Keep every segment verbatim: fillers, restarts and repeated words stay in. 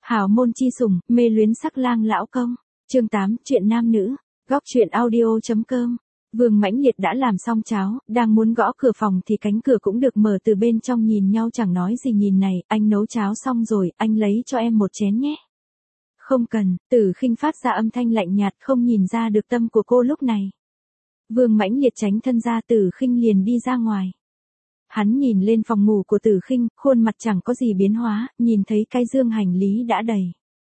Hào môn chi sủng, mê luyến sắc lang lão công. Chương tám, chuyện nam nữ. Góc chuyện audio.com. Vương Mãnh Liệt đã làm xong cháo, đang muốn gõ cửa phòng thì cánh cửa cũng được mở từ bên trong, nhìn nhau chẳng nói gì. Nhìn này, anh nấu cháo xong rồi, anh lấy cho em một chén nhé. Không cần, Tử Khinh phát ra âm thanh lạnh nhạt, không nhìn ra được tâm của cô lúc này. Vương Mãnh Liệt tránh thân ra, Tử Khinh liền đi ra ngoài. Hắn nhìn lên phòng ngủ của Tử Khinh, khuôn mặt chẳng có gì biến hóa, nhìn thấy cái dương hành lý đã đầy.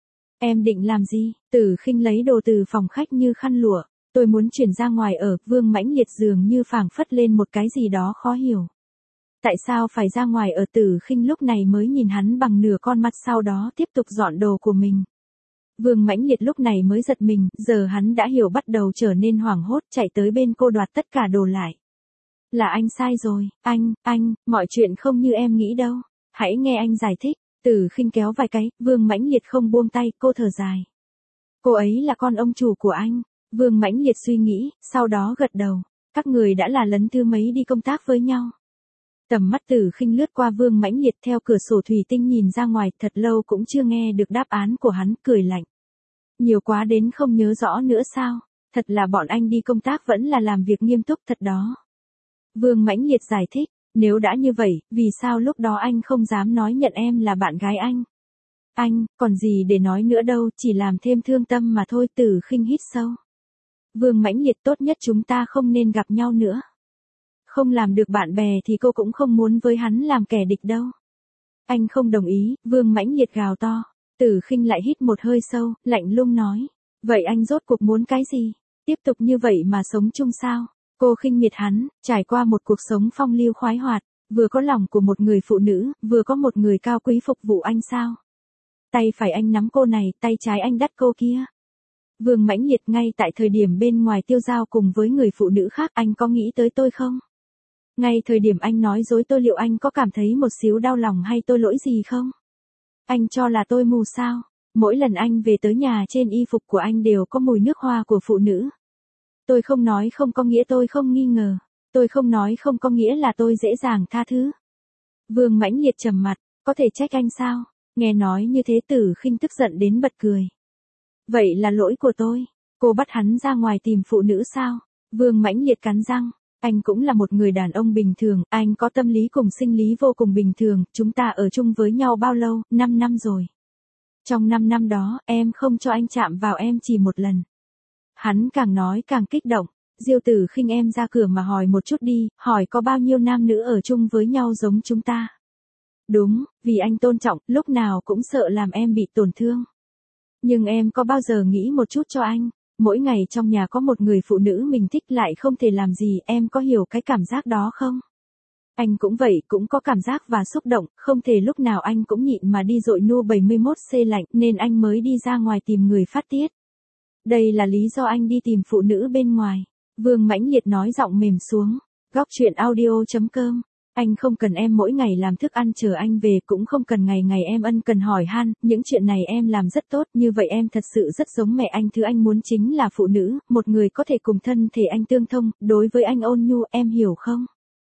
Em định làm gì? Tử Khinh lấy đồ từ phòng khách như khăn lụa. Tôi muốn chuyển ra ngoài ở. Vương Mãnh Liệt dường như phảng phất lên một cái gì đó khó hiểu. Tại sao phải ra ngoài ở? Tử Khinh lúc này mới nhìn hắn bằng nửa con mắt, sau đó tiếp tục dọn đồ của mình. Vương Mãnh Liệt lúc này mới giật mình, giờ hắn đã hiểu, bắt đầu trở nên hoảng hốt, chạy tới bên cô đoạt tất cả đồ lại. Là anh sai rồi, anh, anh, mọi chuyện không như em nghĩ đâu. Hãy nghe anh giải thích. Tử Khinh kéo vài cái, Vương Mãnh Liệt không buông tay, cô thở dài. Cô ấy là con ông chủ của anh. Vương Mãnh Liệt suy nghĩ, sau đó gật đầu. Các người đã là lần thứ mấy đi công tác với nhau? Tầm mắt Tử Khinh lướt qua Vương Mãnh Liệt theo cửa sổ thủy tinh nhìn ra ngoài, thật lâu cũng chưa nghe được đáp án của hắn, cười lạnh. Nhiều quá đến không nhớ rõ nữa sao? Thật là bọn anh đi công tác vẫn là làm việc nghiêm túc thật đó. Vương Mãnh Liệt giải thích, nếu đã như vậy, vì sao lúc đó anh không dám nói nhận em là bạn gái anh? Anh, còn gì để nói nữa đâu, chỉ làm thêm thương tâm mà thôi. Tử Khinh hít sâu. Vương Mãnh Liệt, tốt nhất chúng ta không nên gặp nhau nữa. Không làm được bạn bè thì cô cũng không muốn với hắn làm kẻ địch đâu. Anh không đồng ý. Vương Mãnh Liệt gào to. Tử Khinh lại hít một hơi sâu, lạnh lùng nói. Vậy anh rốt cuộc muốn cái gì? Tiếp tục như vậy mà sống chung sao? Cô khinh miệt hắn, trải qua một cuộc sống phong lưu khoái hoạt, vừa có lòng của một người phụ nữ, vừa có một người cao quý phục vụ anh sao? Tay phải anh nắm cô này, tay trái anh đắt cô kia. Vương Mãnh Liệt, ngay tại thời điểm bên ngoài tiêu dao cùng với người phụ nữ khác, anh có nghĩ tới tôi không? Ngay thời điểm anh nói dối tôi, liệu anh có cảm thấy một xíu đau lòng hay tôi lỗi gì không? Anh cho là tôi mù sao? Mỗi lần anh về tới nhà, trên y phục của anh đều có mùi nước hoa của phụ nữ. Tôi không nói không có nghĩa tôi không nghi ngờ. Tôi không nói không có nghĩa là tôi dễ dàng tha thứ. Vương Mãnh Liệt trầm mặt, có thể trách anh sao? Nghe nói như thế, Tử Khinh tức giận đến bật cười. Vậy là lỗi của tôi. Cô bắt hắn ra ngoài tìm phụ nữ sao? Vương Mãnh Liệt cắn răng. Anh cũng là một người đàn ông bình thường, anh có tâm lý cùng sinh lý vô cùng bình thường. Chúng ta ở chung với nhau bao lâu? năm năm rồi. Trong năm năm đó, em không cho anh chạm vào em chỉ một lần. Hắn càng nói càng kích động. Diêu Tử Khinh, em ra cửa mà hỏi một chút đi, hỏi có bao nhiêu nam nữ ở chung với nhau giống chúng ta. Đúng, vì anh tôn trọng, lúc nào cũng sợ làm em bị tổn thương. Nhưng em có bao giờ nghĩ một chút cho anh? Mỗi ngày trong nhà có một người phụ nữ mình thích lại không thể làm gì, em có hiểu cái cảm giác đó không? Anh cũng vậy, cũng có cảm giác và xúc động, không thể lúc nào anh cũng nhịn mà đi dội nu bảy mươi mốt C lạnh, nên anh mới đi ra ngoài tìm người phát tiết. Đây là lý do anh đi tìm phụ nữ bên ngoài. Vương Mãnh Liệt nói giọng mềm xuống. Góc chuyện audio.com. Anh không cần em mỗi ngày làm thức ăn chờ anh về, cũng không cần ngày ngày em ân cần hỏi han, những chuyện này em làm rất tốt, như vậy em thật sự rất giống mẹ anh. Thứ anh muốn chính là phụ nữ, một người có thể cùng thân thể anh tương thông, đối với anh ôn nhu, em hiểu không?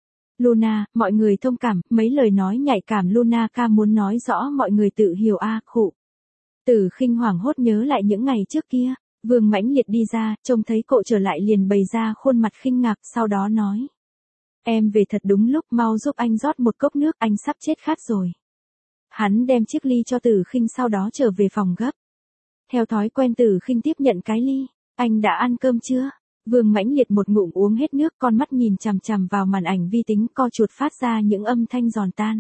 Luna, mọi người thông cảm, mấy lời nói nhạy cảm Luna ca muốn nói rõ mọi người tự hiểu a. À, khụ. Tử Khinh hoảng hốt nhớ lại những ngày trước kia. Vương Mãnh Liệt đi ra, trông thấy cậu trở lại liền bày ra khuôn mặt khinh ngạc, sau đó nói. Em về thật đúng lúc, mau giúp anh rót một cốc nước, anh sắp chết khát rồi. Hắn đem chiếc ly cho Tử Khinh, sau đó trở về phòng gấp. Theo thói quen, Tử Khinh tiếp nhận cái ly. Anh đã ăn cơm chưa? Vương Mãnh Liệt một ngụm uống hết nước, con mắt nhìn chằm chằm vào màn ảnh vi tính, co chuột phát ra những âm thanh giòn tan.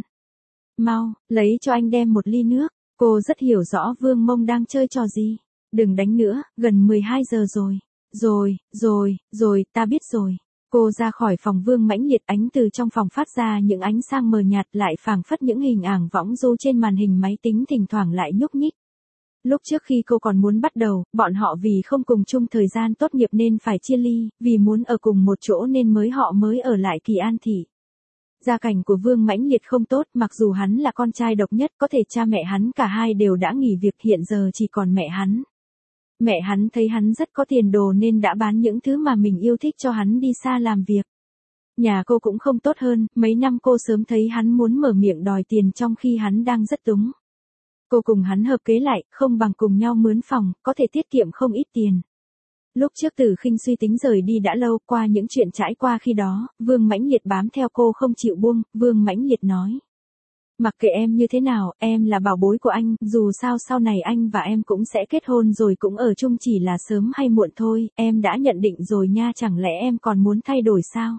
Mau, lấy cho anh đem một ly nước. Cô rất hiểu rõ Vương Mông đang chơi trò gì. Đừng đánh nữa, gần mười hai giờ rồi. Rồi, rồi, rồi, ta biết rồi. Cô ra khỏi phòng Vương Mãnh Liệt, ánh từ trong phòng phát ra những ánh sáng mờ nhạt, lại phảng phất những hình ảng võng du trên màn hình máy tính, thỉnh thoảng lại nhúc nhích. Lúc trước khi cô còn muốn bắt đầu, bọn họ vì không cùng chung thời gian tốt nghiệp nên phải chia ly, vì muốn ở cùng một chỗ nên mới họ mới ở lại Kỳ An Thị. Gia cảnh của Vương Mãnh Liệt không tốt, mặc dù hắn là con trai độc nhất, có thể cha mẹ hắn cả hai đều đã nghỉ việc, hiện giờ chỉ còn mẹ hắn. Mẹ hắn thấy hắn rất có tiền đồ nên đã bán những thứ mà mình yêu thích cho hắn đi xa làm việc. Nhà cô cũng không tốt hơn, mấy năm cô sớm thấy hắn muốn mở miệng đòi tiền trong khi hắn đang rất túng. Cô cùng hắn hợp kế lại, không bằng cùng nhau mướn phòng, có thể tiết kiệm không ít tiền. Lúc trước Tử Khinh suy tính rời đi đã lâu, qua những chuyện trải qua khi đó, Vương Mãnh Liệt bám theo cô không chịu buông, Vương Mãnh Liệt nói. Mặc kệ em như thế nào, em là bảo bối của anh, dù sao sau này anh và em cũng sẽ kết hôn rồi cũng ở chung, chỉ là sớm hay muộn thôi, em đã nhận định rồi nha, chẳng lẽ em còn muốn thay đổi sao?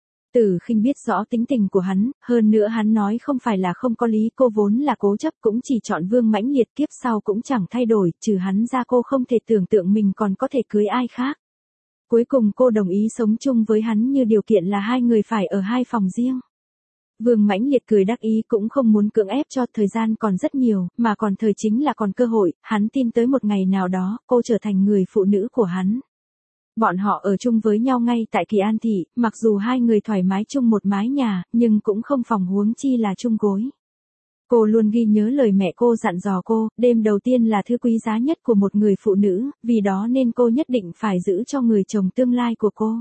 Tử Khinh biết rõ tính tình của hắn, hơn nữa hắn nói không phải là không có lý, cô vốn là cố chấp cũng chỉ chọn Vương Mãnh Liệt, kiếp sau cũng chẳng thay đổi, trừ hắn ra cô không thể tưởng tượng mình còn có thể cưới ai khác. Cuối cùng cô đồng ý sống chung với hắn như điều kiện là hai người phải ở hai phòng riêng. Vương Mãnh Liệt cười đắc ý cũng không muốn cưỡng ép cho, thời gian còn rất nhiều, mà còn thời chính là còn cơ hội, hắn tin tới một ngày nào đó, cô trở thành người phụ nữ của hắn. Bọn họ ở chung với nhau ngay tại Kỳ An Thị, mặc dù hai người thoải mái chung một mái nhà, nhưng cũng không phòng huống chi là chung gối. Cô luôn ghi nhớ lời mẹ cô dặn dò cô, đêm đầu tiên là thứ quý giá nhất của một người phụ nữ, vì đó nên cô nhất định phải giữ cho người chồng tương lai của cô.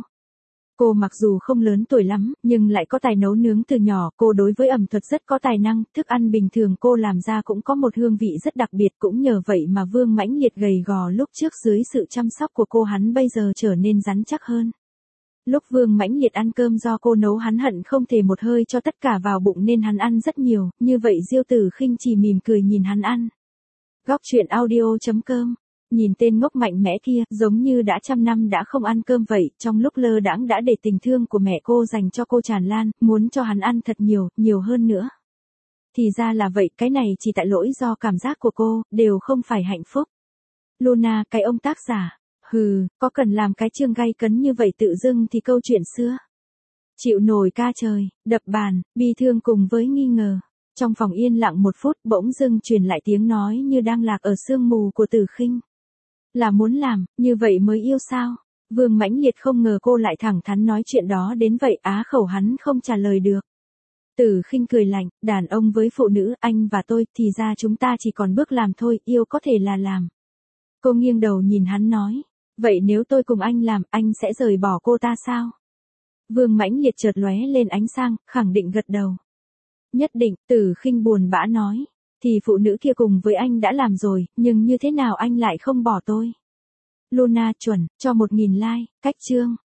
Cô mặc dù không lớn tuổi lắm, nhưng lại có tài nấu nướng từ nhỏ, cô đối với ẩm thực rất có tài năng, thức ăn bình thường cô làm ra cũng có một hương vị rất đặc biệt, cũng nhờ vậy mà Vương Mãnh Liệt gầy gò lúc trước dưới sự chăm sóc của cô hắn bây giờ trở nên rắn chắc hơn. Lúc Vương Mãnh Liệt ăn cơm do cô nấu hắn hận không thể một hơi cho tất cả vào bụng nên hắn ăn rất nhiều, như vậy Diêu Tử Khinh chỉ mỉm cười nhìn hắn ăn. Góc truyện audio chấm com. Nhìn tên ngốc mạnh mẽ kia, giống như đã trăm năm đã không ăn cơm vậy, trong lúc lơ đãng đã để tình thương của mẹ cô dành cho cô tràn lan, muốn cho hắn ăn thật nhiều, nhiều hơn nữa. Thì ra là vậy, cái này chỉ tại lỗi do cảm giác của cô, đều không phải hạnh phúc. Luna, cái ông tác giả, hừ, có cần làm cái chương gay cấn như vậy tự dưng thì câu chuyện xưa. Chịu nổi ca trời, đập bàn, bi thương cùng với nghi ngờ. Trong phòng yên lặng một phút bỗng dưng truyền lại tiếng nói như đang lạc ở sương mù của Tử Khinh. Là muốn làm, như vậy mới yêu sao? Vương Mãnh Liệt không ngờ cô lại thẳng thắn nói chuyện đó đến vậy, á khẩu hắn không trả lời được. Tử Khinh cười lạnh, đàn ông với phụ nữ, anh và tôi, thì ra chúng ta chỉ còn bước làm thôi, yêu có thể là làm. Cô nghiêng đầu nhìn hắn nói, vậy nếu tôi cùng anh làm, anh sẽ rời bỏ cô ta sao? Vương Mãnh Liệt chợt lóe lên ánh sáng, khẳng định gật đầu. Nhất định, Tử Khinh buồn bã nói. Thì phụ nữ kia cùng với anh đã làm rồi, nhưng như thế nào anh lại không bỏ tôi? Luna chuẩn, cho một nghìn like, cách chương.